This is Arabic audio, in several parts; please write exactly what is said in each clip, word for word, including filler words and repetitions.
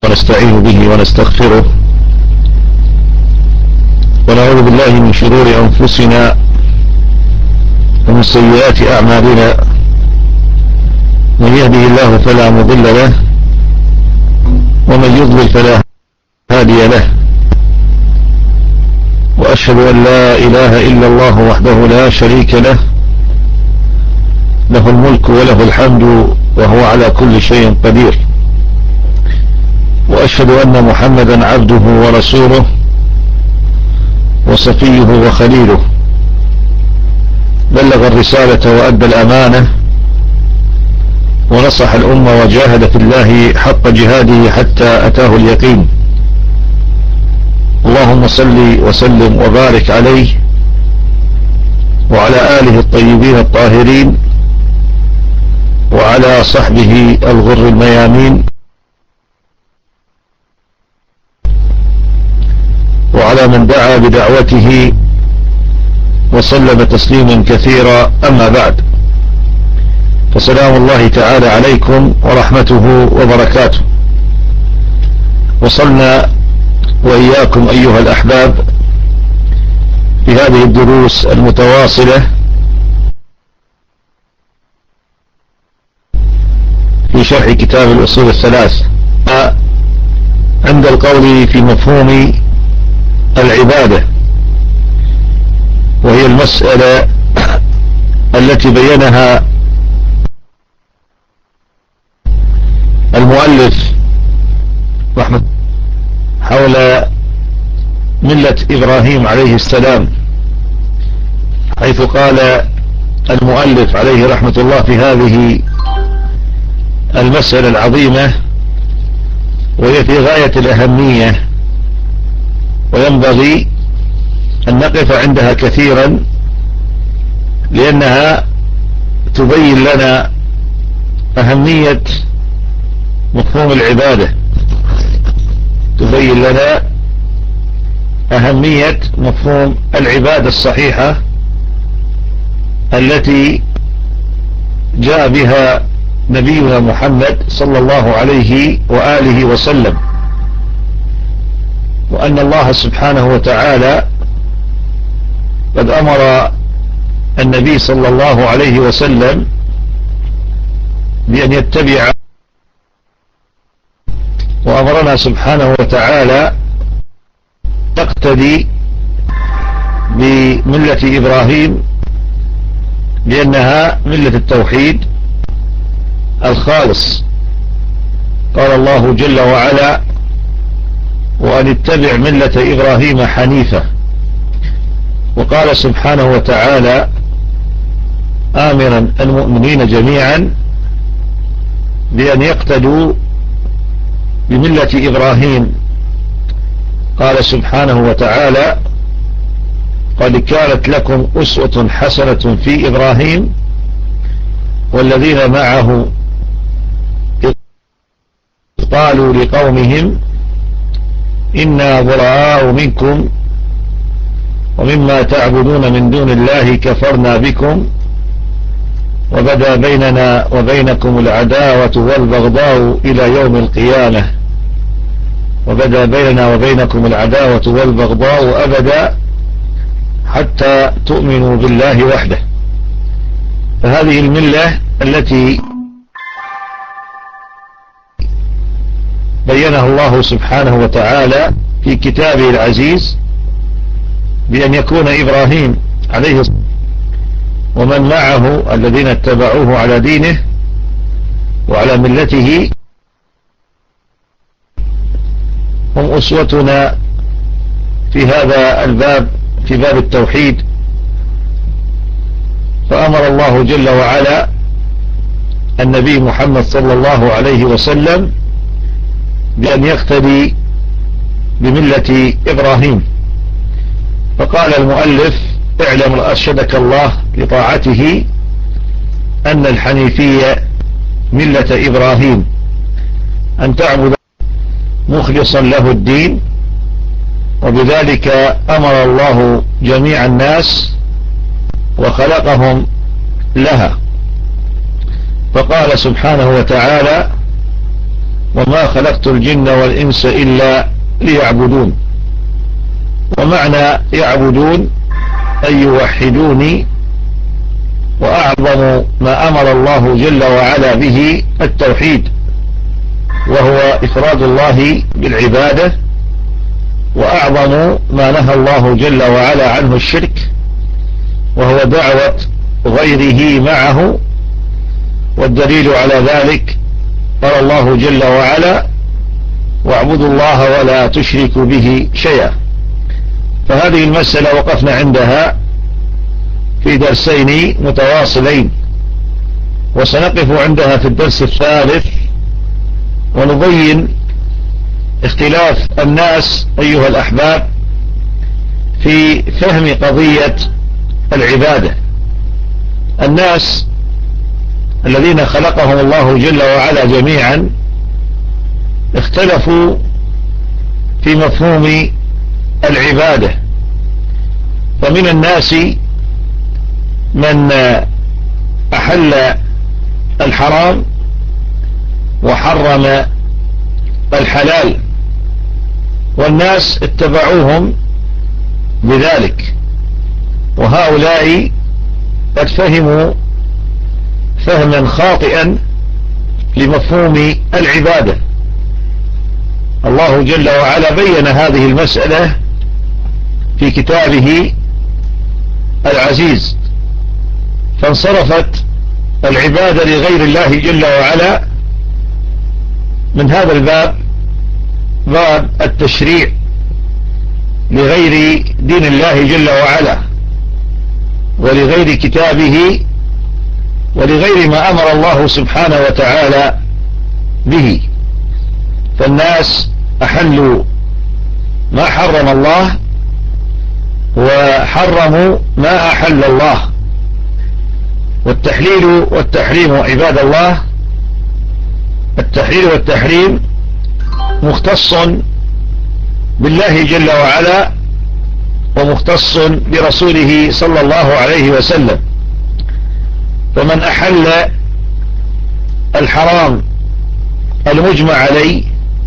ونستعين به ونستغفره ونعوذ بالله من شرور أنفسنا ومن سيئات أعمالنا. من يهده الله فلا مضل له ومن يضلل فلا هادي له، وأشهد أن لا إله إلا الله وحده لا شريك له، له الملك وله الحمد وهو على كل شيء قدير. وأشهد أن محمدا عبده ورسوله وصفيه وخليله، بلغ الرسالة وأدى الأمانة ونصح الأمة وجاهد في الله حق جهاده حتى أتاه اليقين. اللهم صل وسلم وبارك عليه وعلى آله الطيبين الطاهرين وعلى صحبه الغر الميامين وعلى من دعا بدعوته وسلم تسليما كثيرا. أما بعد، فسلام الله تعالى عليكم ورحمته وبركاته. وصلنا وإياكم أيها الأحباب في هذه الدروس المتواصلة في شرح كتاب الأصول الثلاث عند القول في مفهوم العبادة، وهي المسألة التي بينها المؤلف رحمة حول ملة إبراهيم عليه السلام، حيث قال المؤلف عليه رحمة الله في هذه المسألة العظيمة، وهي في غاية الأهمية، وينبغي أن نقف عندها كثيرا لأنها تبين لنا أهمية مفهوم العبادة، تبين لنا أهمية مفهوم العبادة الصحيحة التي جاء بها نبينا محمد صلى الله عليه وآله وسلم، وأن الله سبحانه وتعالى قد أمر النبي صلى الله عليه وسلم بأن يتبع، وأمرنا سبحانه وتعالى تقتدي بملة إبراهيم لأنها ملة التوحيد الخالص. قال الله جل وعلا: وأن اتبع ملة إبراهيم حنيفة. وقال سبحانه وتعالى آمرا المؤمنين جميعا بأن يقتدوا بملة إبراهيم. قال سبحانه وتعالى: قد كانت لكم أسوة حسنة في إبراهيم والذين معه إذ قالوا لقومهم إنا براء منكم ومما تعبدون من دون الله كفرنا بكم وبدا بيننا وبينكم العداوة والبغضاء إلى يوم القيامة وبدا بيننا وبينكم العداوة والبغضاء أبدا حتى تؤمنوا بالله وحده. فهذه الملة التي بينها الله سبحانه وتعالى في كتابه العزيز بأن يكون إبراهيم عليه الصلاة ومن معه الذين اتبعوه على دينه وعلى ملته هم أسوتنا في هذا الباب، في باب التوحيد. فأمر الله جل وعلا النبي محمد صلى الله عليه وسلم بأن يقتدي بملة إبراهيم. فقال المؤلف: اعلم أرشدك الله لطاعته أن الحنيفية ملة إبراهيم، أن تعبد مخلصا له الدين، وبذلك أمر الله جميع الناس وخلقهم لها. فقال سبحانه وتعالى: وما خلقت الجن والإنس إلا ليعبدون. ومعنى يعبدون أي يوحدوني، وأعظم ما أمر الله جل وعلا به التوحيد، وهو إفراد الله بالعبادة، وأعظم ما نهى الله جل وعلا عنه الشرك، وهو دعوة غيره معه. والدليل على ذلك قال الله جل وعلا: واعبدوا الله ولا تشركوا به شيئا. فهذه المسألة وقفنا عندها في درسين متواصلين، وسنقف عندها في الدرس الثالث، ونبين اختلاف الناس أيها الأحباب في فهم قضية العبادة. الناس الذين خلقهم الله جل وعلا جميعا اختلفوا في مفهوم العبادة، فمن الناس من أحل الحرام وحرم الحلال، والناس اتبعوهم بذلك، وهؤلاء قد فهموا فهما خاطئا لمفهوم العبادة. الله جل وعلا بين هذه المسألة في كتابه العزيز، فانصرفت العبادة لغير الله جل وعلا من هذا الباب، باب التشريع لغير دين الله جل وعلا ولغير كتابه ولغير ما أمر الله سبحانه وتعالى به. فالناس أحلوا ما حرم الله وحرموا ما أحل الله. والتحليل والتحريم عباد الله، التحليل والتحريم مختص بالله جل وعلا ومختص برسوله صلى الله عليه وسلم. فمن أحل الحرام المجمع عليه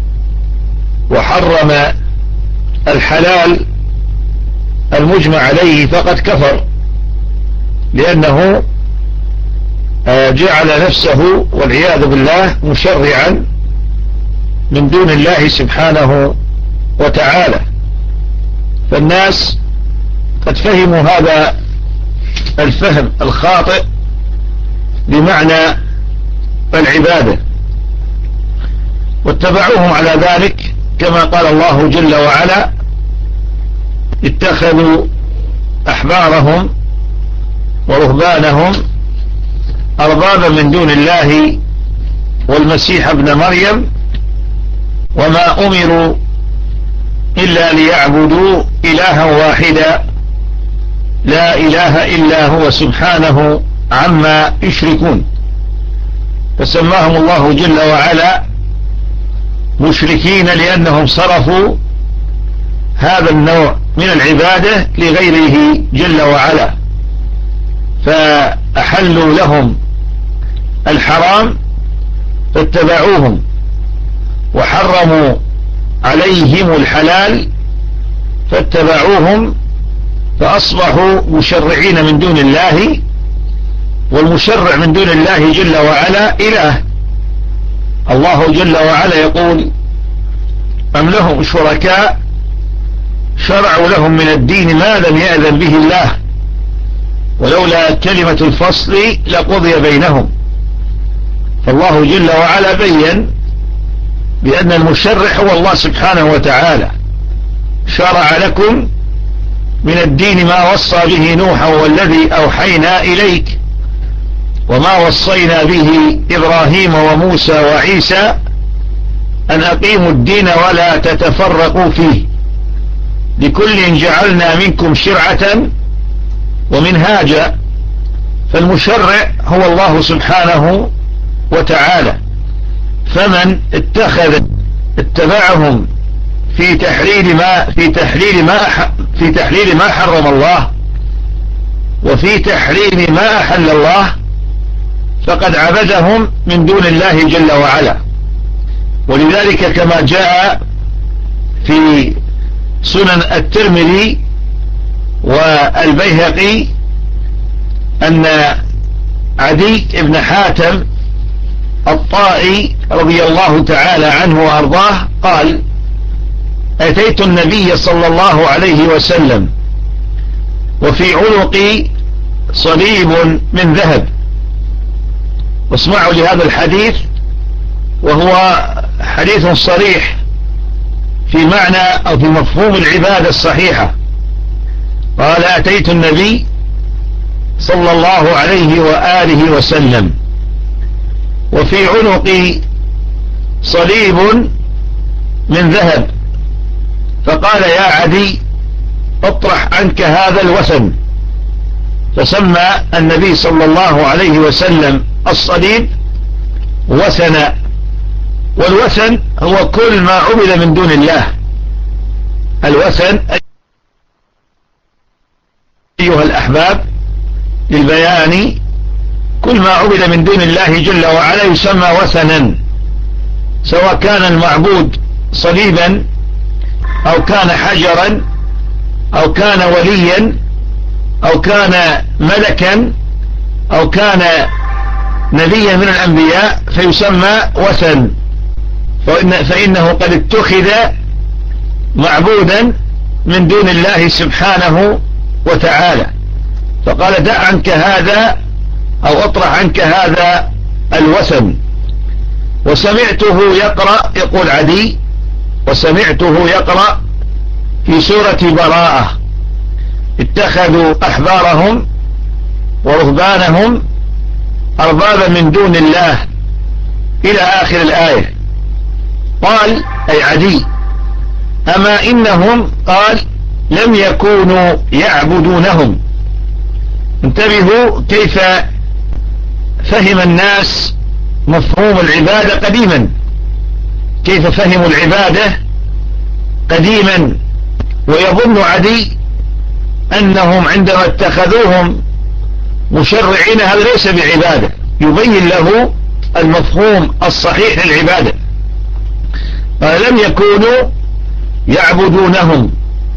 وحرم الحلال المجمع عليه فقد كفر، لأنه جعل نفسه والعياذ بالله مشرعا من دون الله سبحانه وتعالى. فالناس قد فهموا هذا الفهم الخاطئ بمعنى العبادة، واتبعوهم على ذلك، كما قال الله جل وعلا: اتخذوا أحبارهم ورهبانهم أربابا من دون الله والمسيح ابن مريم وما أمروا إلا ليعبدوا إلها واحدا لا إله إلا هو سبحانه عما يشركون. فسماهم الله جل وعلا مشركين لأنهم صرفوا هذا النوع من العبادة لغيره جل وعلا، فأحلوا لهم الحرام فاتبعوهم، وحرموا عليهم الحلال فاتبعوهم، فأصبحوا مشرعين من دون الله، والمشرع من دون الله جل وعلا إله. الله جل وعلا يقول: أم لهم شركاء شرعوا لهم من الدين ما لم يأذن به الله ولولا كلمة الفصل لقضي بينهم. فالله جل وعلا بين بأن المشرع هو الله سبحانه وتعالى. شرع لكم من الدين ما وصى به نوحا والذي أوحينا إليك وما وصينا به إبراهيم وموسى وعيسى أن أقيموا الدين ولا تتفرقوا فيه لكل جعلنا منكم شرعة ومنهاجا. فالمشرع هو الله سبحانه وتعالى. فمن اتخذ اتبعهم في تحليل ما في تحليل ما في تحليل ما حرم الله وفي تحريم ما أحل الله فقد عبدهم من دون الله جل وعلا. ولذلك كما جاء في سنن الترمذي والبيهقي أن عدي بن حاتم الطائي رضي الله تعالى عنه وأرضاه قال: أتيت النبي صلى الله عليه وسلم وفي عنقي صليب من ذهب. واسمعوا لهذا الحديث، وهو حديث صريح في معنى أو في مفهوم العبادة الصحيحة. قال: أتيت النبي صلى الله عليه وآله وسلم وفي عنقي صليب من ذهب، فقال: يا عدي اطرح عنك هذا الوثن. فسمى النبي صلى الله عليه وسلم الصليب وثنا، والوثن هو كل ما عبد من دون الله. الوثن أيها الأحباب للبيان كل ما عبد من دون الله جل وعلا يسمى وثنا، سواء كان المعبود صليبا أو كان حجرا أو كان وليا أو كان ملكا أو كان نبيا من الأنبياء فيسمى وثن، فإن فإنه قد اتخذ معبودا من دون الله سبحانه وتعالى. فقال: دع عنك هذا أو اطرح عنك هذا الوثن. وسمعته يقرأ، يقول عدي، وسمعته يقرأ في سورة براءة: اتخذوا أحبارهم ورهبانهم أربابا من دون الله إلى آخر الآية. قال أي عدي: أما إنهم قال لم يكونوا يعبدونهم. انتبهوا كيف فهم الناس مفهوم العبادة قديما، كيف فهموا العبادة قديما. ويظن عدي أنهم عندما اتخذوهم مشرعين هذا ليس بعبادة، يبين له المفهوم الصحيح للعبادة. لم يكونوا يعبدونهم،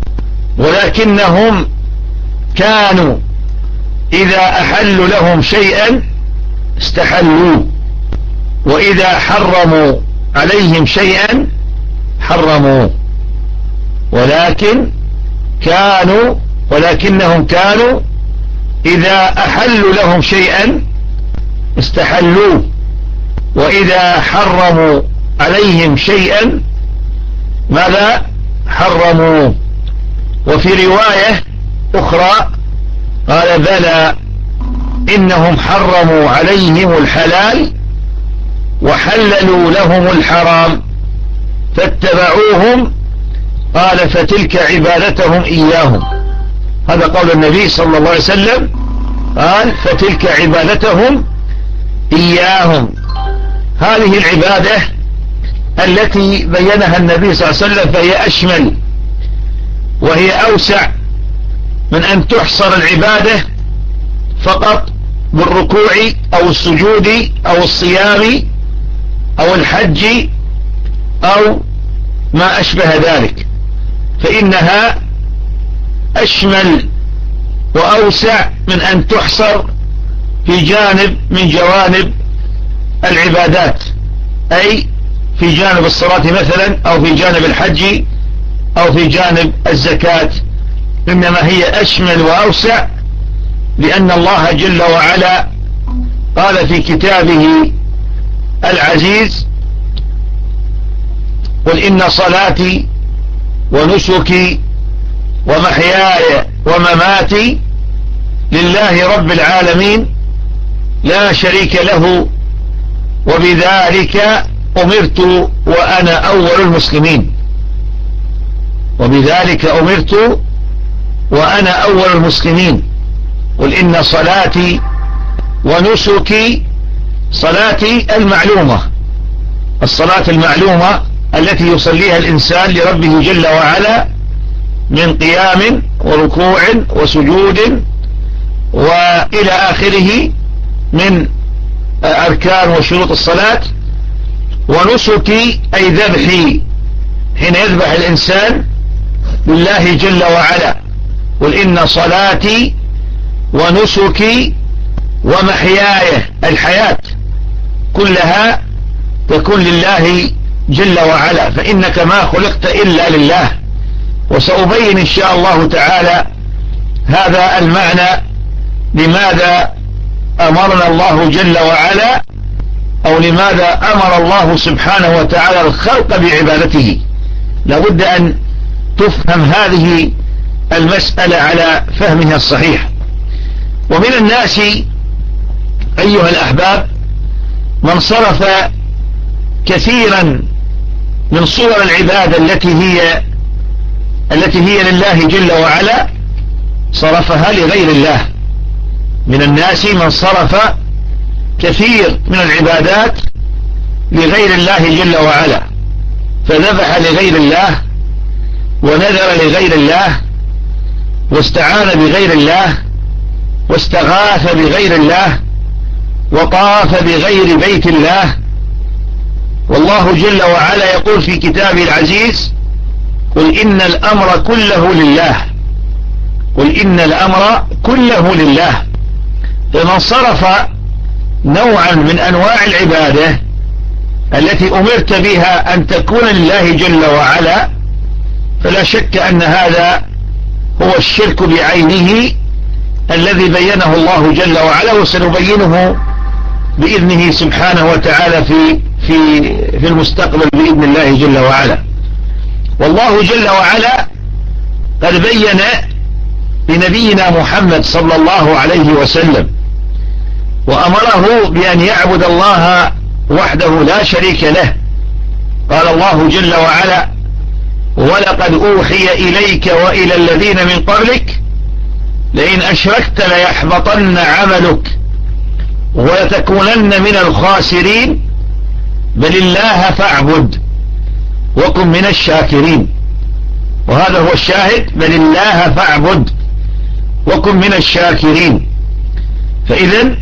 ولكنهم كانوا إذا أحلوا لهم شيئا استحلوه، وإذا حرموا عليهم شيئا حرموه. ولكن كانوا ولكنهم كانوا إذا أحلوا لهم شيئا استحلوه، وإذا حرموا عليهم شيئا ماذا؟ حرموه. وفي رواية أخرى قال: بلى إنهم حرموا عليهم الحلال وحللوا لهم الحرام فاتبعوهم، قال: فتلك عبادتهم إياهم. هذا قول النبي صلى الله عليه وسلم، قال: فتلك عبادتهم إياهم. هذه العبادة التي بينها النبي صلى الله عليه وسلم فهي أشمل وهي أوسع من أن تحصر العبادة فقط بالركوع أو السجود أو الصيام أو الحج أو ما أشبه ذلك، فإنها أشمل وأوسع من أن تحصر في جانب من جوانب العبادات، أي في جانب الصلاة مثلا أو في جانب الحج أو في جانب الزكاة، إنما هي أشمل وأوسع، لأن الله جل وعلا قال في كتابه العزيز: قل إن صلاتي ونسكي ومحياي ومماتي لله رب العالمين لا شريك له وبذلك أمرت وأنا أول المسلمين. وبذلك أمرت وأنا أول المسلمين. قل إن صلاتي ونسكي، صلاتي المعلومة، الصلاة المعلومة التي يصليها الإنسان لربه جل وعلا من قيام وركوع وسجود وإلى آخره من أركان وشروط الصلاة، ونسكي أي ذبحي، حين يذبح الإنسان لله جل وعلا. قل إن صلاتي ونسكي ومحياي، الحياة كلها تكون لله جل وعلا، فإنك ما خلقت إلا لله. وسأبين إن شاء الله تعالى هذا المعنى، لماذا أمرنا الله جل وعلا، أو لماذا أمر الله سبحانه وتعالى الخلق بعبادته. لابد أن تفهم هذه المسألة على فهمها الصحيح. ومن الناس أيها الأحباب من صرف كثيرا من صور العبادة التي هي التي هي لله جل وعلا، صرفها لغير الله. من الناس من صرف كثير من العبادات لغير الله جل وعلا، فذبح لغير الله، ونذر لغير الله، واستعان بغير الله، واستغاث بغير الله، وطاف بغير بيت الله. والله جل وعلا يقول في كتابه العزيز: قل إن الأمر كله لله، قل إن الأمر كله لله. فمن صرف نوعا من أنواع العبادة التي أمرت بها أن تكون لله جل وعلا، فلا شك أن هذا هو الشرك بعينه الذي بينه الله جل وعلا، وسنبينه بإذنه سبحانه وتعالى في في في المستقبل بإذن الله جل وعلا. والله جل وعلا قد بين لنبينا محمد صلى الله عليه وسلم وأمره بأن يعبد الله وحده لا شريك له. قال الله جل وعلا: ولقد أوحي إليك وإلى الذين من قبلك لئن أشركت ليحبطن عملك ولتكونن من الخاسرين بل الله فاعبد وكن من الشاكرين. وهذا هو الشاهد: بل الله فاعبد وكن من الشاكرين. فإذن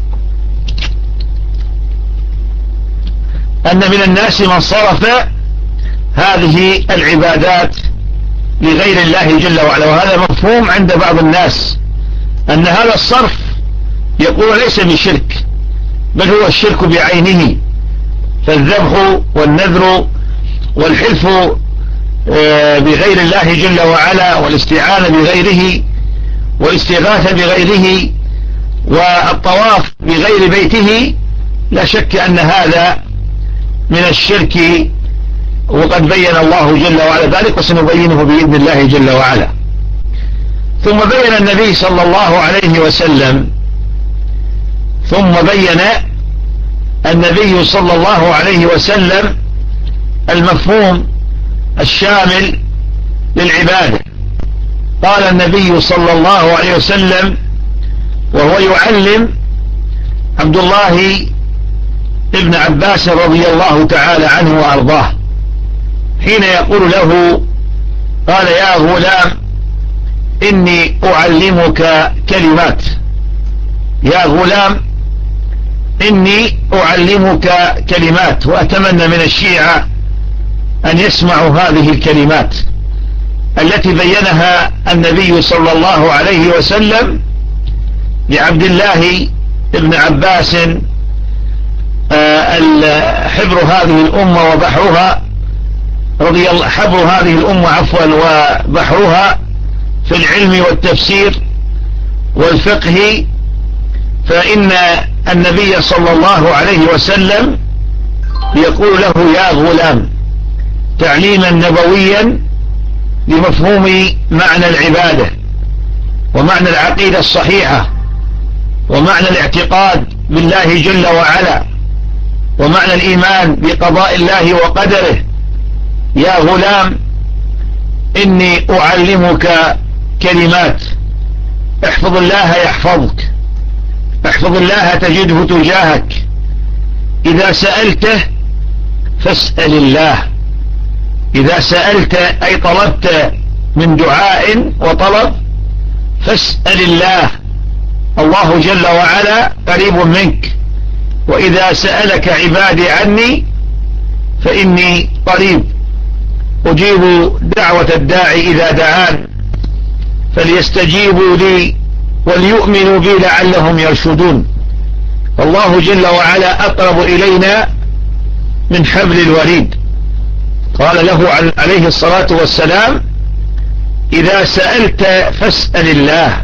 أن من الناس من صرف هذه العبادات لغير الله جل وعلا، وهذا مفهوم عند بعض الناس أن هذا الصرف يقول ليس بشرك، بل هو الشرك بعينه. فالذبح والنذر والحلف بغير الله جل وعلا، والاستعانة بغيره، والاستغاثة بغيره، والطواف بغير بيته، لا شك أن هذا من الشرك، وقد بين الله جل وعلا ذلك، وسنبينه بإذن الله جل وعلا. ثم بين النبي صلى الله عليه وسلم ثم بين النبي صلى الله عليه وسلم المفهوم الشامل للعبادة. قال النبي صلى الله عليه وسلم وهو يعلم عبد الله ابن عباس رضي الله تعالى عنه وأرضاه، حين يقول له: قال يا غلام إني أعلمك كلمات، يا غلام إني أعلمك كلمات. وأتمنى من الشيعة أن يسمعوا هذه الكلمات التي بينها النبي صلى الله عليه وسلم لعبد الله ابن عباس، حبر هذه الأمة وبحرها رضي الله حبر هذه الأمة عفوا وبحرها في العلم والتفسير والفقه. فإن النبي صلى الله عليه وسلم يقول له: يا غلام، تعليما نبويا لمفهوم معنى العبادة، ومعنى العقيدة الصحيحة، ومعنى الاعتقاد بالله جل وعلا، ومعنى الإيمان بقضاء الله وقدره. يا غلام إني أعلمك كلمات، احفظ الله يحفظك، احفظ الله تجده تجاهك، إذا سألته فاسأل الله، إذا سألت أي طلبت من دعاء وطلب فاسأل الله، الله جل وعلا قريب منك. وإذا سألك عبادي عني فإني قريب أجيب دعوة الداعي إذا دعان فليستجيبوا لي وليؤمنوا بي لعلهم يرشدون. الله جل وعلا أقرب إلينا من حبل الوريد. قال له عليه الصلاة والسلام: إذا سألت فاسأل الله،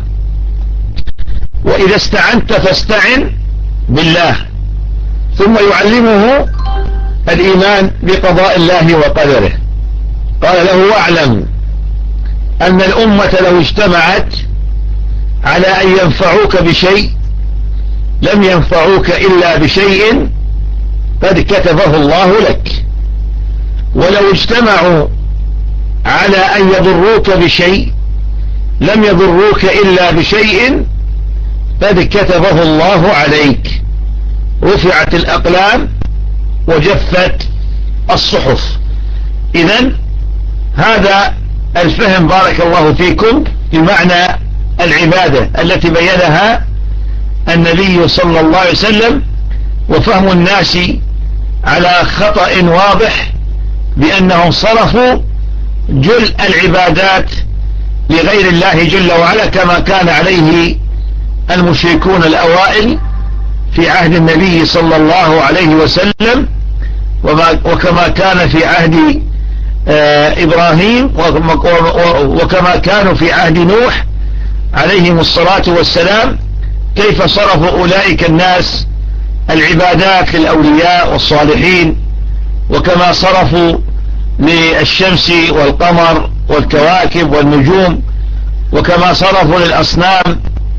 وإذا استعنت فاستعن بالله. ثم يعلمه الإيمان بقضاء الله وقدره. قال له: واعلم أن الأمة لو اجتمعت على أن ينفعوك بشيء لم ينفعوك إلا بشيء قد كتبه الله لك، ولو اجتمعوا على أن يضروك بشيء لم يضروك إلا بشيء قد كتبه الله عليك. رفعت الأقلام وجفت الصحف. إذن هذا الفهم بارك الله فيكم بمعنى العبادة التي بينها النبي صلى الله عليه وسلم، وفهم الناس على خطأ واضح بأنهم صرفوا جل العبادات لغير الله جل وعلا، كما كان عليه المشركون الأوائل في عهد النبي صلى الله عليه وسلم، وكما كان في عهد إبراهيم، وكما كانوا في عهد نوح عليهم الصلاة والسلام. كيف صرفوا أولئك الناس العبادات للأولياء والصالحين، وكما صرفوا للشمس والقمر والكواكب والنجوم، وكما صرفوا للأصنام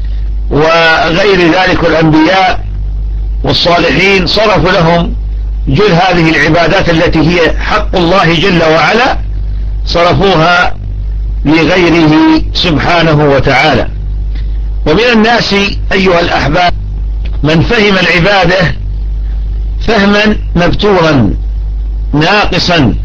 وغير ذلك الأنبياء والصالحين، صرفوا لهم جل هذه العبادات التي هي حق الله جل وعلا، صرفوها لغيره سبحانه وتعالى. ومن الناس أيها الأحباب من فهم العبادة فهما مبتورا ناقصا،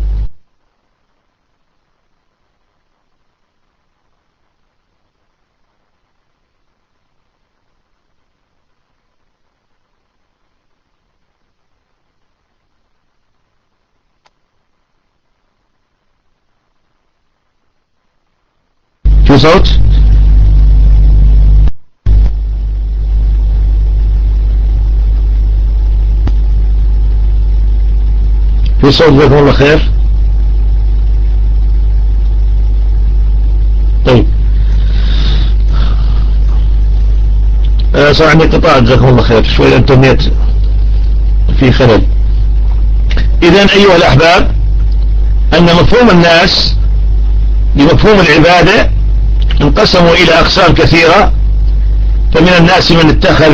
في صوت في صوت جزاكم الله خير. طيب آه صار عندي قطاع جزاكم الله خير، شوي الانترنت في خلل. إذن أيها الأحباب أن مفهوم الناس لمفهوم العبادة انقسموا إلى أقسام كثيرة. فمن الناس من اتخذ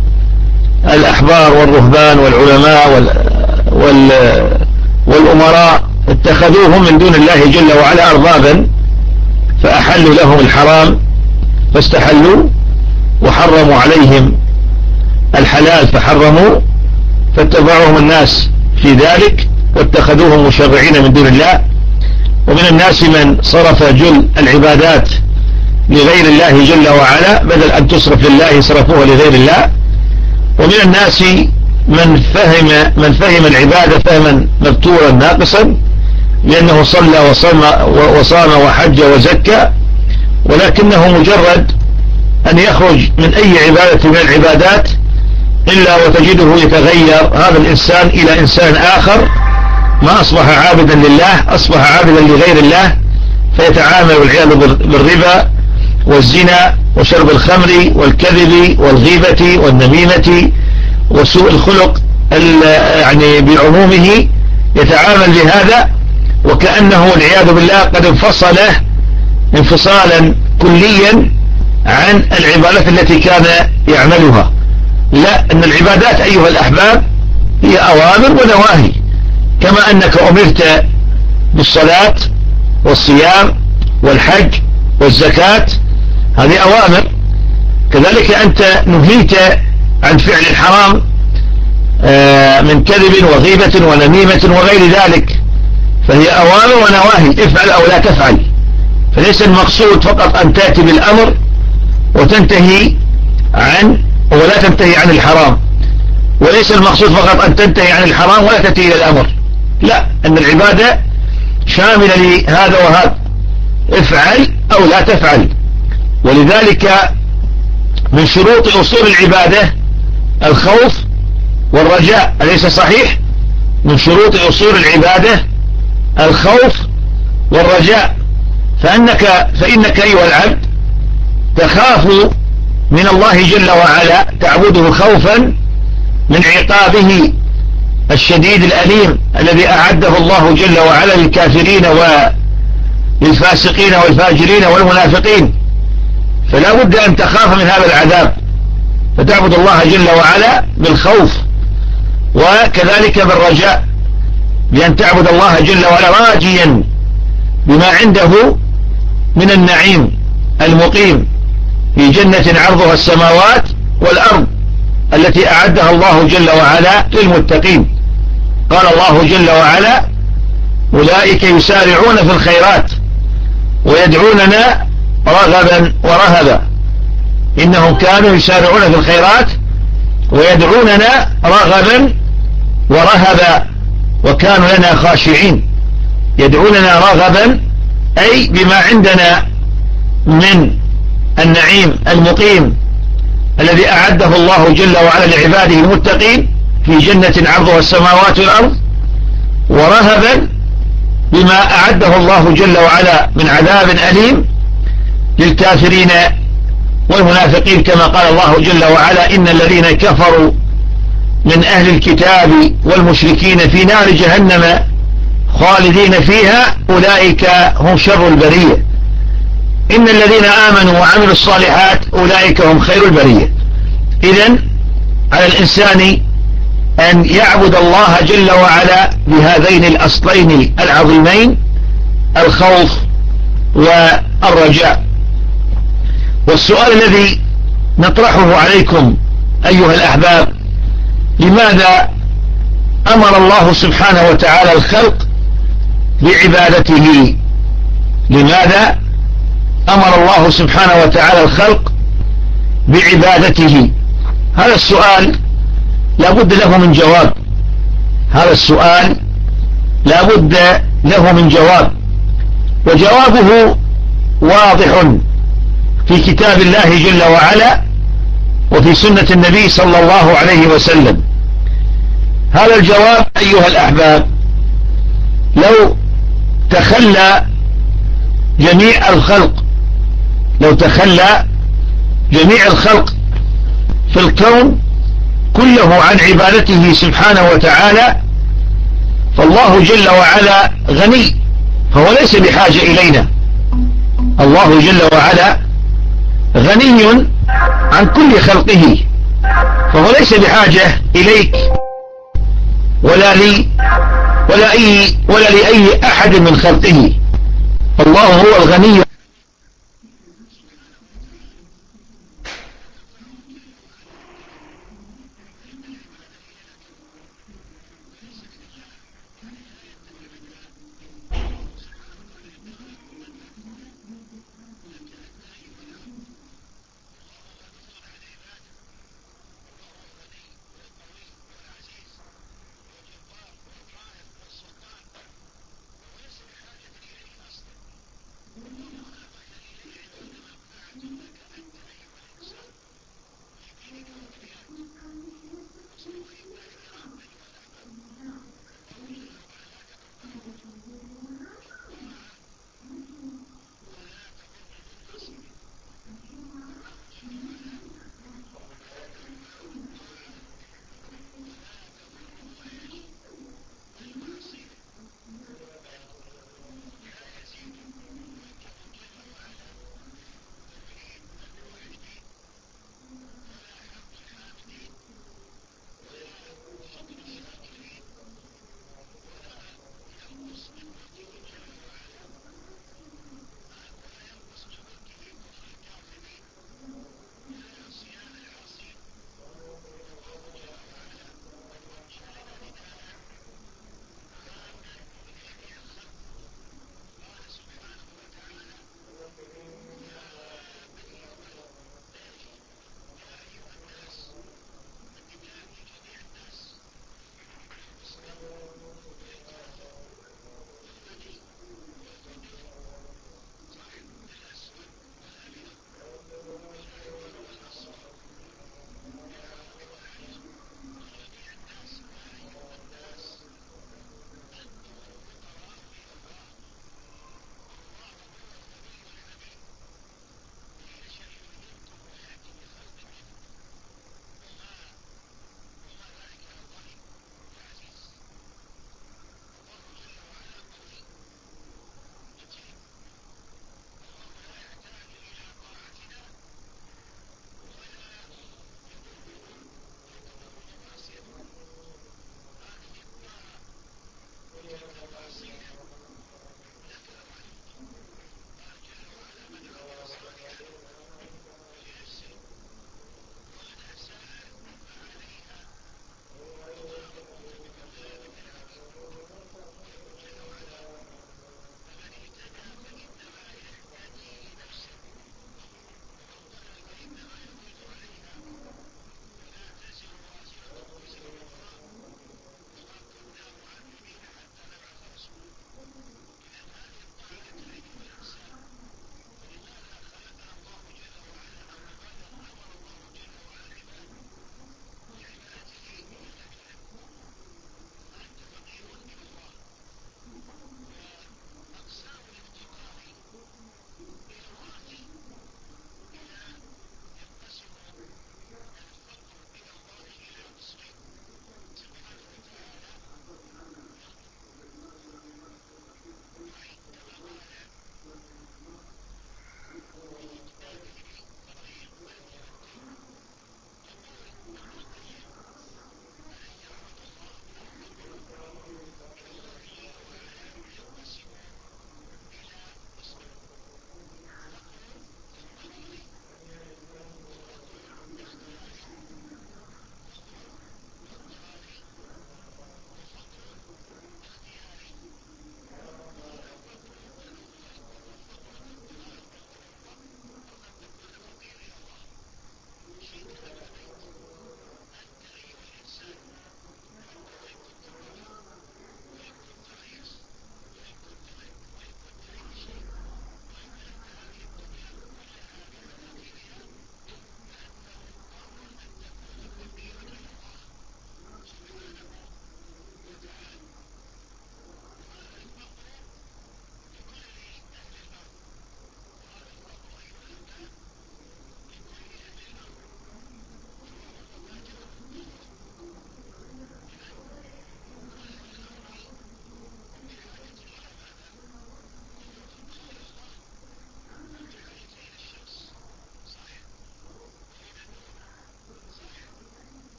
الأحبار والرهبان والعلماء وال وال والأمراء اتخذوهم من دون الله جل وعلا أربابا، فأحلوا لهم الحرام فاستحلوا، وحرموا عليهم الحلال فحرموا، فاتبعهم الناس في ذلك واتخذوهم مشرعين من دون الله. ومن الناس من صرف جل العبادات لغير الله جل وعلا، بدل أن تصرف لله صرفوها لغير الله. ومن الناس من فهم من فهم العبادة فهما مبتورا ناقصا، لأنه صلى وصام وصام وحج وزكى، ولكنه مجرد أن يخرج من أي عبادة من العبادات إلا وتجده يتغير هذا الإنسان إلى إنسان آخر، ما أصبح عابدا لله، أصبح عابدا لغير الله، فيتعامل والعياذ بالربا والزنا وشرب الخمر والكذب والغيبة والنميمة وسوء الخلق يعني بعمومه، يتعامل بهذا وكأنه والعياذ بالله قد انفصل انفصالا كليا عن العبادات التي كان يعملها. لا، أن العبادات أيها الأحباب هي أوامر ونواهي، كما أنك أمرت بالصلاة والصيام والحج والزكاة، هذه أوامر، كذلك أنت نهيت عن فعل الحرام من كذب وغيبة ونميمة وغير ذلك، فهي أوامر ونواهي، افعل أو لا تفعل. فليس المقصود فقط أن تأتي بالأمر وتنتهي عن ولا تنتهي عن الحرام، وليس المقصود فقط أن تنتهي عن الحرام ولا تأتي إلى الأمر، لا، أن العبادة شاملة لهذا وهذا، افعل أو لا تفعل. ولذلك من شروط أصول العبادة الخوف والرجاء، أليس صحيح؟ من شروط أصول العبادة الخوف والرجاء. فأنك, فإنك أيها العبد تخاف من الله جل وعلا، تعبده خوفا من عقابه الشديد الأليم الذي أعده الله جل وعلا للكافرين وللفاسقين والفاجرين والمنافقين. فلا بد أن تخاف من هذا العذاب، فتعبد الله جل وعلا بالخوف، وكذلك بالرجاء، بأن تعبد الله جل وعلا راجيا بما عنده من النعيم المقيم في جنة عرضها السماوات والأرض التي أعدها الله جل وعلا للمتقين. قال الله جل وعلا: أولئك يسارعون في الخيرات ويدعوننا رغبا ورهبا. إنهم كانوا يسارعون في الخيرات ويدعوننا رغبا ورهبا وكانوا لنا خاشعين. يدعوننا رغبا أي بما عندنا من النعيم المقيم الذي أعده الله جل وعلا لعباده المتقين في جنة عرضها السماوات والأرض، ورهبا بما أعده الله جل وعلا من عذاب أليم للكافرين والمنافقين، كما قال الله جل وعلا: إن الذين كفروا من أهل الكتاب والمشركين في نار جهنم خالدين فيها أولئك هم شر البرية. إن الذين آمنوا وعملوا الصالحات أولئك هم خير البرية. إذن على الإنسان أن يعبد الله جل وعلا بهذين الأصلين العظيمين، الخوف والرجاء. والسؤال الذي نطرحه عليكم أيها الأحباب: لماذا أمر الله سبحانه وتعالى الخلق بعبادته؟ لماذا أمر الله سبحانه وتعالى الخلق بعبادته؟ هذا السؤال لا بد له من جواب. هذا السؤال لا بد له من جواب، وجوابه واضح في كتاب الله جل وعلا وفي سنة النبي صلى الله عليه وسلم. هذا الجواب أيها الأحباب: لو تخلى جميع الخلق لو تخلى جميع الخلق في الكون كله عن عبادته سبحانه وتعالى، فالله جل وعلا غني، فهو ليس بحاجة إلينا. الله جل وعلا غني عن كل خلقه، فهو ليس بحاجة إليك ولا لي ولا أي ولا لأي أحد من خلقه. الله هو الغني.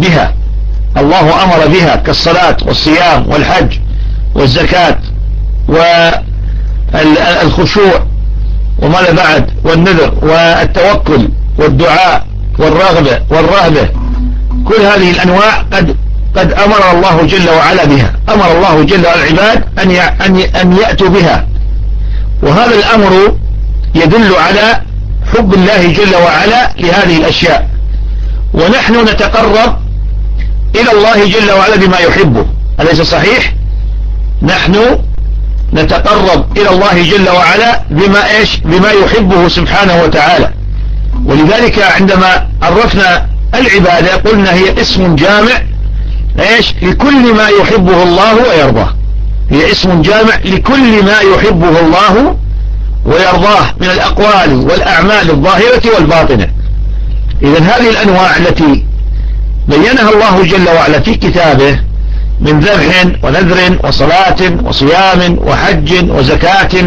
بها، الله أمر بها كالصلاة والصيام والحج والزكاة والخشوع وماذا بعد والنذر والتوكل والدعاء والرغبة والرهبة. كل هذه الأنواع قد قد أمر الله جل وعلا بها، أمر الله جل وعلا العباد أن أن يأتوا بها. وهذا الأمر يدل على حب الله جل وعلا لهذه الأشياء، ونحن نتقرب إلى الله جل وعلا بما يحبه، أليس صحيح؟ نحن نتقرب إلى الله جل وعلا بما إيش؟ بما يحبه سبحانه وتعالى. ولذلك عندما عرفنا العبادة قلنا هي اسم جامع إيش؟ لكل ما يحبه الله ويرضاه، هي اسم جامع لكل ما يحبه الله ويرضاه من الأقوال والأعمال الظاهرة والباطنة. إذن هذه الأنواع التي بينها الله جل وعلا في كتابه من ذبح ونذر وصلاة وصيام وحج وزكاة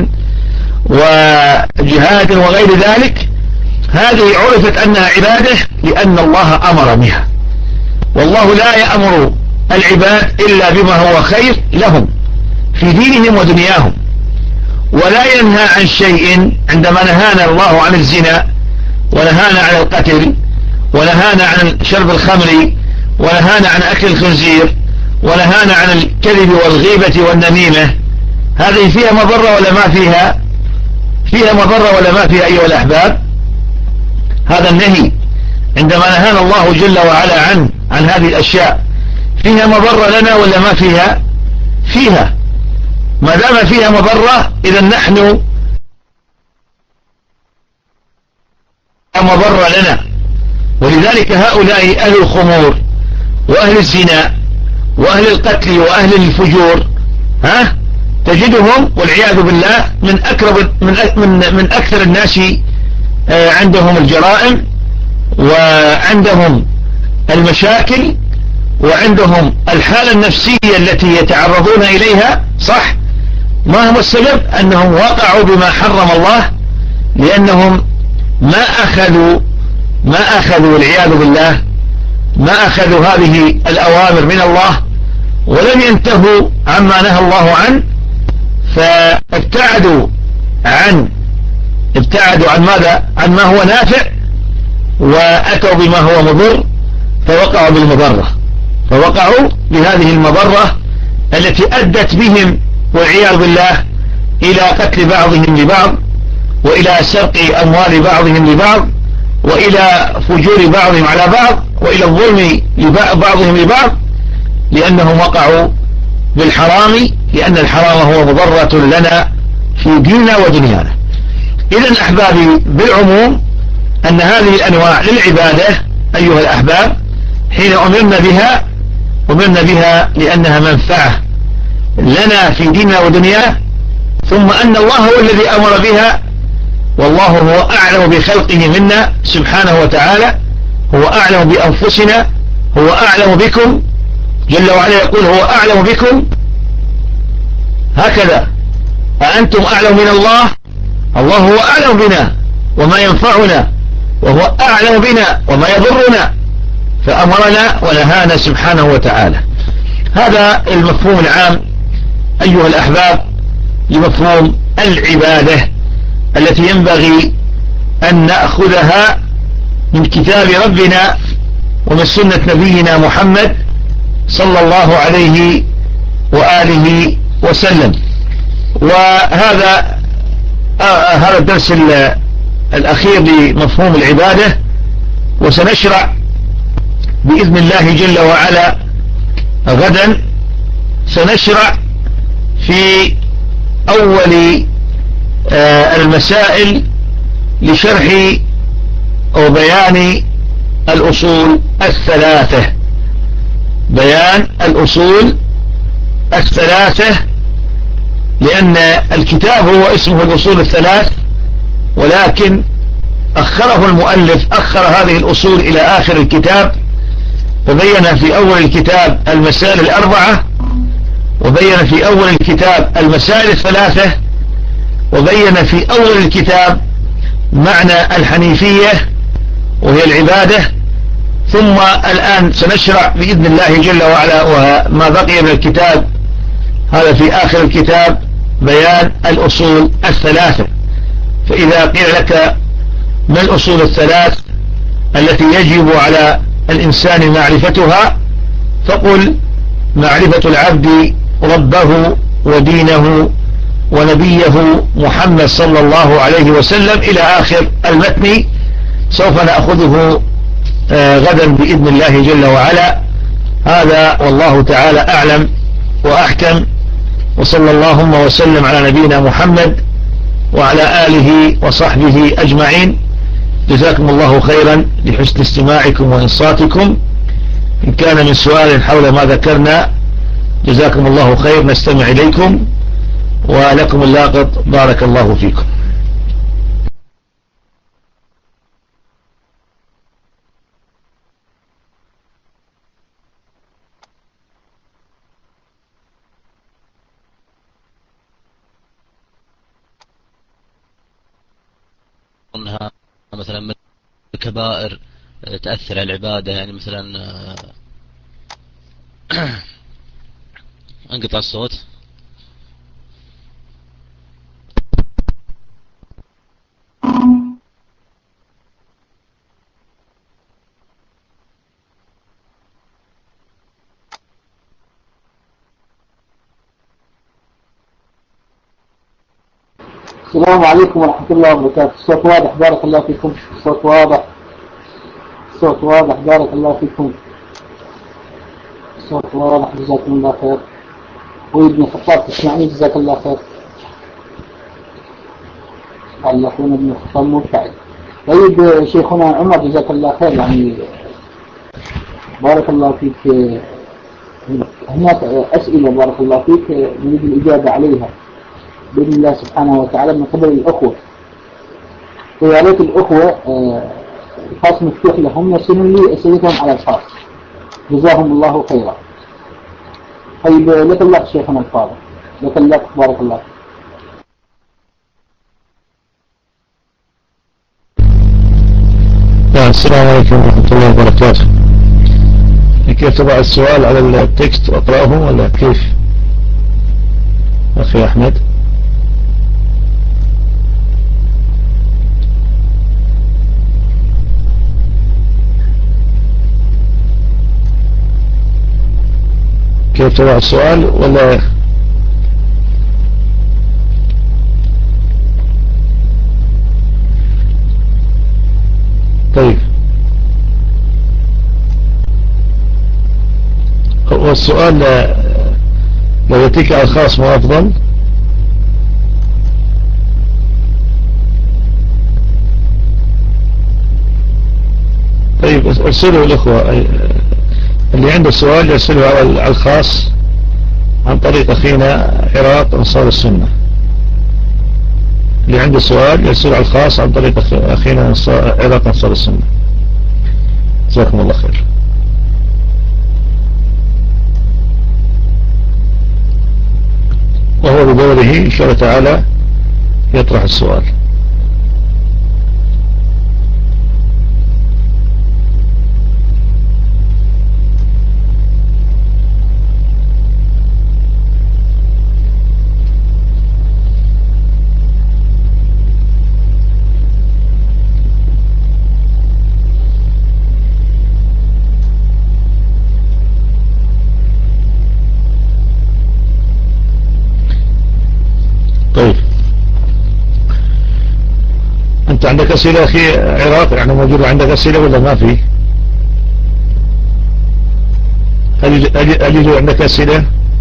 وجهاد وغير ذلك، هذه عرفت أنها عبادة لأن الله أمر بها. والله لا يأمر العباد إلا بما هو خير لهم في دينهم ودنياهم، ولا ينهى عن شيء. عندما نهانا الله عن الزنا، ونهانا عن القتل، ونهانا عن شرب الخمر، ونهانا عن أكل الخنزير، ونهانا عن الكذب والغيبة والنميمة، هذه فيها مضرة ولا ما فيها؟ فيها مضرة ولا ما فيها أيها الأحباب؟ هذا النهي عندما نهانا الله جل وعلا عن عن هذه الأشياء فيها مضرة لنا ولا ما فيها؟ فيها. ما دام فيها مضرة إذا نحن مضرة لنا. ولذلك هؤلاء أهل الخمور وأهل الزنا وأهل القتل وأهل الفجور، ها تجدهم والعياذ بالله من أكرب من من من أكثر الناس عندهم الجرائم، وعندهم المشاكل، وعندهم الحالة النفسية التي يتعرضون إليها. صح؟ ما هو السبب؟ أنهم وقعوا بما حرم الله، لأنهم ما أخذوا ما أخذوا والعياذ بالله ما أخذوا هذه الأوامر من الله، ولم ينتهوا عما نهى الله عنه، فابتعدوا عن ابتعدوا عن ماذا؟ عن ما هو نافع، وأتوا بما هو مضر، فوقعوا بالمضرة، فوقعوا بهذه المضرة التي أدت بهم والعياذ بالله إلى قتل بعضهم لبعض، وإلى سرق أموال بعضهم لبعض، وإلى فجور بعضهم على بعض، وإلى الظلم بعضهم لبعض، لأنهم وقعوا بالحرام، لأن الحرام هو مضرة لنا في ديننا ودنيانا. إذن أحبابي بالعموم أن هذه الأنواع للعبادة أيها الأحباب حين أمرنا بها أمرنا بها لأنها منفعة لنا في ديننا ودنياه، ثم أن الله هو الذي أمر بها، والله هو أعلم بخلقه منا سبحانه وتعالى، هو أعلم بأنفسنا، هو أعلم بكم جل وعلا، يقول هو أعلم بكم هكذا، أأنتم أعلم من الله؟ الله هو أعلم بنا وما ينفعنا، وهو أعلم بنا وما يضرنا، فأمرنا ونهانا سبحانه وتعالى. هذا المفهوم العام أيها الأحباب لمفهوم العبادة التي ينبغي أن نأخذها من كتاب ربنا ومن سنة نبينا محمد صلى الله عليه وآله وسلم. وهذا آه هذا الدرس الأخير لمفهوم العبادة، وسنشرع بإذن الله جل وعلا غدا، سنشرع في أول آه المسائل لشرح أو بيان الأصول الثلاثة، بيان الأصول الثلاثة، لأن الكتاب هو اسمه الأصول الثلاث، ولكن أخره المؤلف أخر هذه الأصول إلى آخر الكتاب، فبين في أول الكتاب المسائل الأربعة، وبين في أول الكتاب المسائل الثلاثة، وبين في أول الكتاب معنى الحنيفية وهي العبادة، ثم الآن سنشرع بإذن الله جل وعلا وما بقي من الكتاب، هذا في آخر الكتاب بيان الأصول الثلاثة. فإذا قيل لك ما الأصول الثلاث التي يجب على الإنسان معرفتها، فقل معرفة العبد ربه ودينه ونبيه محمد صلى الله عليه وسلم إلى آخر المتن. سوف نأخذه غدا بإذن الله جل وعلا. هذا والله تعالى أعلم وأحكم، وصلى اللهم وسلم على نبينا محمد وعلى آله وصحبه أجمعين. جزاكم الله خيرا لحسن استماعكم وإنصاتكم. إن كان من سؤال حول ما ذكرنا جزاكم الله خير، نستمع إليكم ولكم اللاقط. بارك الله فيكم. أنها مثلا من الكبائر تأثر على العبادة، يعني مثلا انقطع الصوت. السلام عليكم ورحمة الله وبركاته. الصوت واضح بارك الله فيكم. الصوت واضح الصوت واضح بارك الله فيكم. الصوت واضح جزاكم الله خير. وابن الخطاب تسمعني جزاك الله خير. قال أخونا ابن الخطاب مبتعد. طيب شيخنا عمر جزاك الله خير، يعني بارك الله فيك. هناك أسئلة بارك الله فيك نريد الإجابة عليها بإذن الله سبحانه وتعالى من قبل الأخوة. ويا ريت الأخوة الخاص مفتوح لهم يرسلوا لي أسئلتهم على الخاص، جزاهم الله خيرا. طيب لك الله شيخنا الفاضل، لك الله بارك الله. السلام عليكم ورحمة الله وبركاته. كيف تضع السؤال على التكست وأقرأه ولا كيف أخي أحمد؟ كيف تضع السؤال ولا طيب؟ هو السؤال لو يأتيك على الخاص ما أفضل؟ طيب ارسلوا الأخوة اللي عنده سؤال يرسله على الخاص عن طريق أخينا عراق أنصار السنة. اللي عنده سؤال يرسله على الخاص عن طريق أخينا عراق أنصار السنة. جزاكم الله خير. وهو بدوره إن شاء الله تعالى يطرح السؤال. طيب أنت عندك أسئلة أخي عراق؟ يعني موجود عندك أسئلة ولا ما في؟ هل يوجد عندك أسئلة؟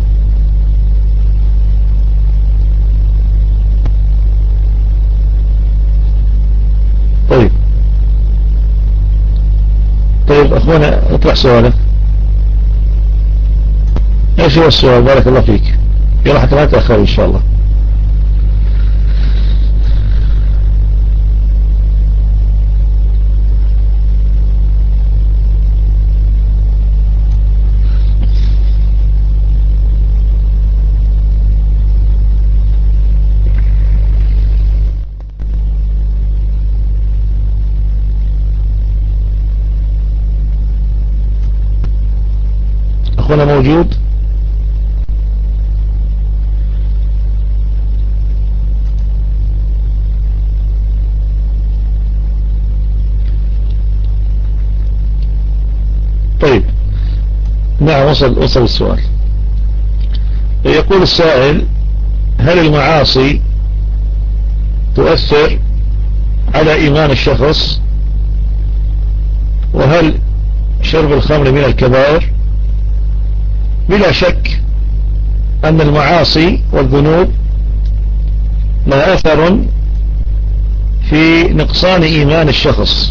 طيب طيب أخوانا اطرح سؤالك. ايش هو السؤال؟ بارك الله فيك. يلا حتى ما تأخر إن شاء الله. عندنا موجود؟ طيب نعم، وصل وصل السؤال. يقول السائل: هل المعاصي تؤثر على إيمان الشخص؟ وهل شرب الخمر من الكبائر؟ بلا شك أن المعاصي والذنوب لها أثر في نقصان إيمان الشخص،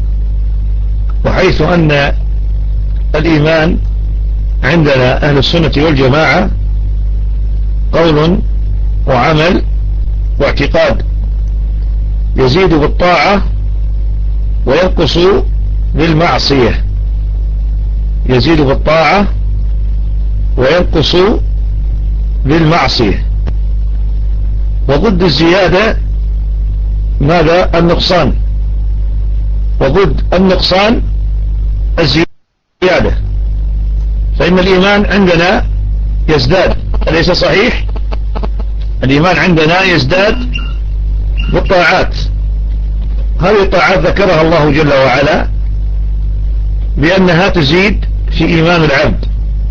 وحيث أن الإيمان عندنا أهل السنة والجماعة قول وعمل واعتقاد، يزيد بالطاعة وينقص بالمعصية، يزيد بالطاعة وينقص بالمعصية. وضد الزيادة ماذا؟ النقصان. وضد النقصان الزيادة. فإن الإيمان عندنا يزداد، أليس صحيح؟ الإيمان عندنا يزداد بالطاعات. هذه الطاعات ذكرها الله جل وعلا بأنها تزيد في إيمان العبد.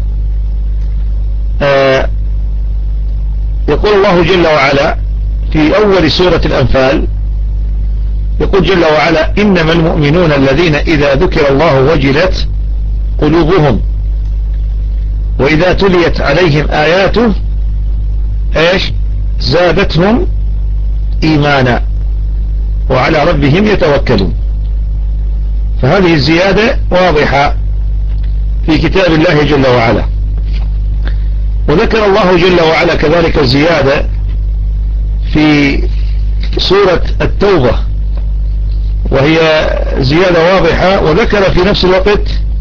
آه يقول الله جل وعلا في أول سورة الأنفال، يقول جل وعلا: إنما المؤمنون الذين إذا ذكر الله وجلت قلوبهم وإذا تليت عليهم آياته إيش؟ زادتهم إيمانا وعلى ربهم يتوكلون. فهذه الزيادة واضحة في كتاب الله جل وعلا. وذكر الله جل وعلا كذلك الزيادة في سورة التوبة، وهي زيادة واضحة. وذكر في نفس الوقت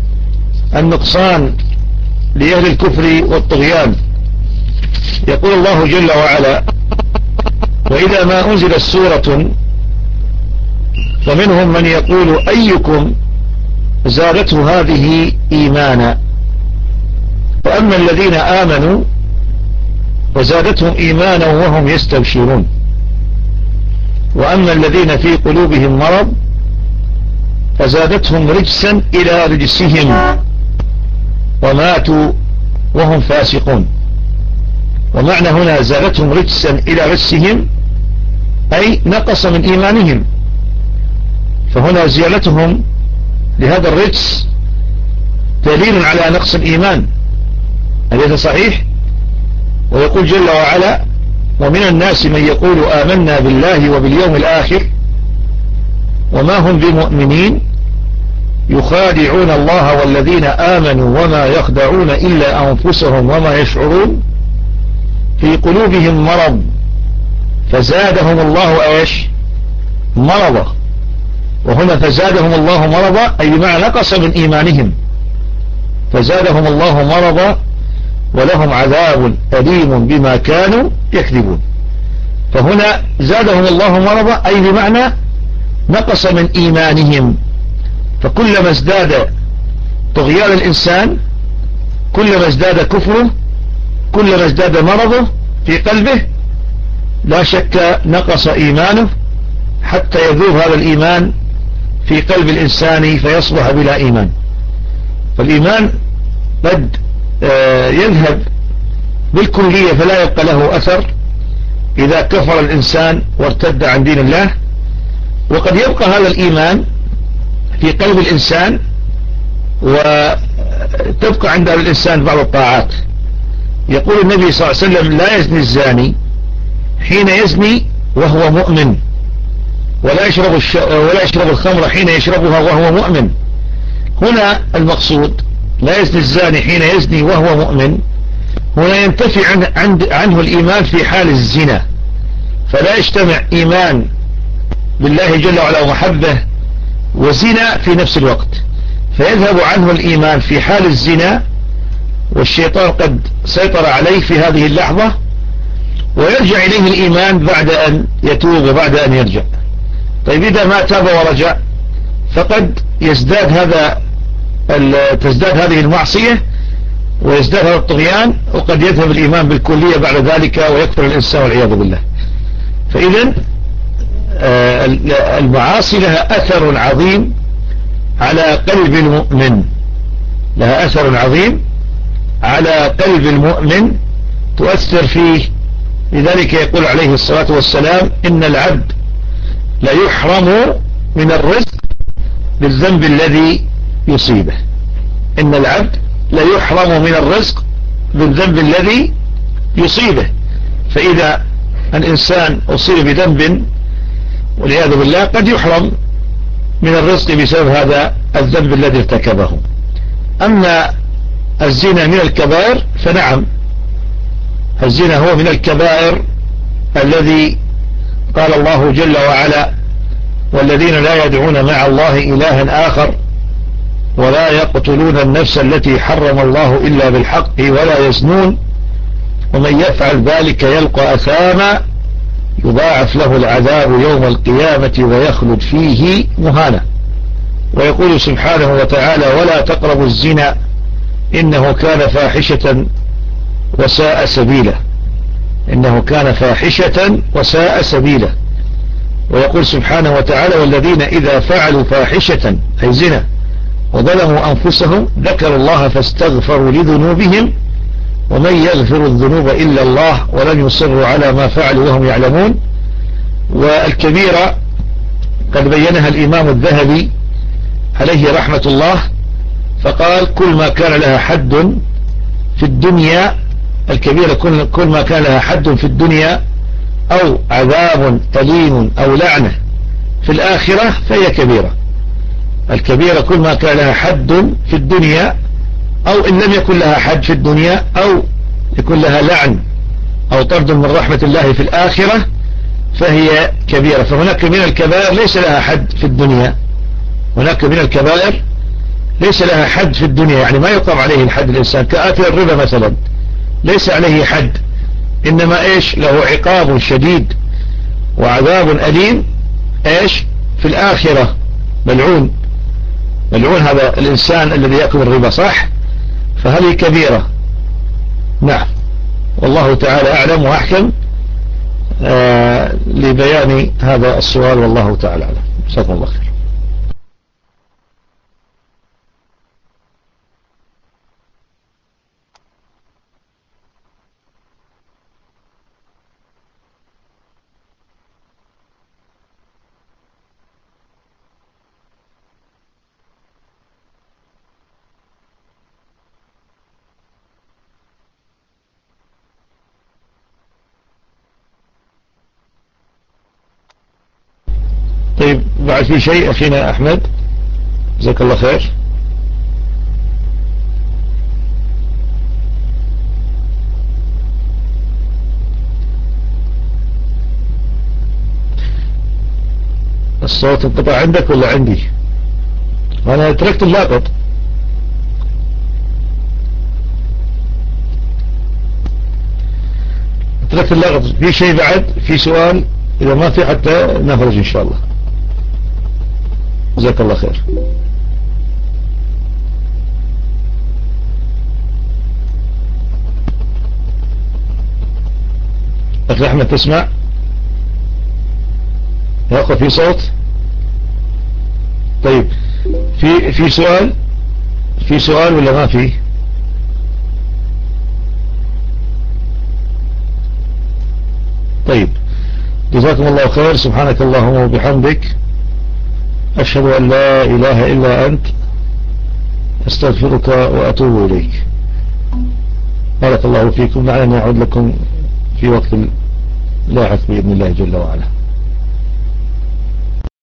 النقصان لأهل الكفر والطغيان. يقول الله جل وعلا: وإذا ما أنزلت سورة فمنهم من يقول أيكم زادته هذه إيمانا، وأما الذين آمنوا وزادتهم إيمانا وهم يستبشرون، وأما الذين في قلوبهم مرض فزادتهم رجسا إلى رجسهم وماتوا وهم فاسقون. ومعنى هنا زادتهم رجسا إلى رجسهم أي نقص من إيمانهم، فهنا زيادتهم لهذا الرجس دليل على نقص الإيمان، أليس صحيح؟ ويقول جل وعلا: ومن الناس من يقول آمنا بالله وباليوم الآخر وما هم بمؤمنين يخادعون الله والذين آمنوا وما يخدعون إلا أنفسهم وما يشعرون في قلوبهم مرض فزادهم الله ايش؟ مرضا. وهنا فزادهم الله مرضا أي بمعنى نقص من إيمانهم، فزادهم الله مرضا ولهم عذاب أليم بما كانوا يكذبون. فهنا زادهم الله مرضا أي بمعنى نقص من إيمانهم. فكلما ازداد طغيان الإنسان، كلما ازداد كفره، كلما ازداد مرضه في قلبه، لا شك نقص إيمانه حتى يذوب هذا الإيمان في قلب الإنسان فيصبح بلا إيمان. فالإيمان قد يذهب بالكلية فلا يبقى له أثر إذا كفر الإنسان وارتد عن دين الله، وقد يبقى هذا الإيمان في قلب الإنسان وتبقى عند الإنسان بعض الطاعات. يقول النبي صلى الله عليه وسلم: لا يزني الزاني حين يزني وهو مؤمن، ولا يشرب, الش... ولا يشرب الخمر حين يشربها وهو مؤمن. هنا المقصود لا يزني الزاني حين يزني وهو مؤمن، هنا ينتفي عن... عن... عنه الإيمان في حال الزنا، فلا يجتمع إيمان بالله جل وعلا ومحبه وزنا في نفس الوقت، فيذهب عنه الإيمان في حال الزنا والشيطان قد سيطر عليه في هذه اللحظة، ويرجع إليه الإيمان بعد أن يتوب وبعد أن يرجع. طيب إذا ما تاب ورجع فقد يزداد هذا تزداد هذه المعصية ويزداد هذا الطغيان، وقد يذهب الإيمان بالكلية بعد ذلك ويكفر الإنسان والعياذ بالله. فإذا المعاصي لها أثر عظيم على قلب المؤمن، لها أثر عظيم على قلب المؤمن تؤثر فيه. لذلك يقول عليه الصلاة والسلام: إن العبد لا يحرم من الرزق بالذنب الذي يصيبه. إن العبد لا يحرم من الرزق بالذنب الذي يصيبه. فإذا الإنسان أصيب بذنب والعياذ بالله قد يحرم من الرزق بسبب هذا الذنب الذي ارتكبه. أما الزنا من الكبائر فنعم، الزنا هو من الكبائر الذي قال الله جل وعلا: والذين لا يدعون مع الله إلها آخر ولا يقتلون النفس التي حرم الله إلا بالحق ولا يزنون ومن يفعل ذلك يلقى أثاما يضاعف له العذاب يوم القيامة ويخلد فيه مهانا. ويقول سبحانه وتعالى: ولا تقربوا الزنا إنه كان فاحشة وساء سبيلا. إنه كان فاحشة وساء سبيلا. ويقول سبحانه وتعالى: والذين إذا فعلوا فاحشة أي زنا وظلموا أنفسهم ذكروا الله فاستغفروا لذنوبهم ومن يغفر الذنوب إلا الله ولم يصروا على ما فعلوا وهم يعلمون. والكبيرة قد بينها الإمام الذهبي عليه رحمة الله، فقال: كل ما كان لها حد في الدنيا، الكبيرة كل ما كان لها حد في الدنيا أو عذاب أليم أو لعنة في الآخرة فهي كبيرة. الكبيرة كل ما كان لها حد في الدنيا، أو إن لم يكن لها حد في الدنيا أو يكون لها لعن أو طرد من رحمة الله في الآخرة فهي كبيرة. فهناك من الكبائر ليس لها حد في الدنيا، هناك من الكبائر ليس لها حد في الدنيا، يعني ما يقام عليه الحد. الإنسان كآكل الربا مثلا ليس عليه حد، إنما إيش له عقاب شديد وعذاب أليم إيش في الآخرة، ملعون ملعون هذا الإنسان الذي يأكل الربا، صح؟ فهذه كبيرة. نعم، والله تعالى أعلم وأحكم آه لبيان هذا السؤال، والله تعالى أعلم. جزاكم الله خير. طيب، بعد في شيء أخينا أحمد؟ جزاك الله خير. الصوت انقطع عندك ولا عندي؟ أنا تركت اللاقط. تركت اللاقط. في شيء بعد؟ في سؤال؟ إذا ما في حتى نخرج إن شاء الله. جزاك الله خير. أخي أحمد تسمع؟ يا أخي في صوت؟ طيب، في في سؤال؟ في سؤال ولا ما في؟ طيب، جزاكم الله خير. سبحانك اللهم وبحمدك أشهد أن لا إله إلا أنت أستغفرك وأتوب إليك. بارك الله فيكم. لعلنا نعود لكم في وقت لاحق بإذن الله جل وعلا.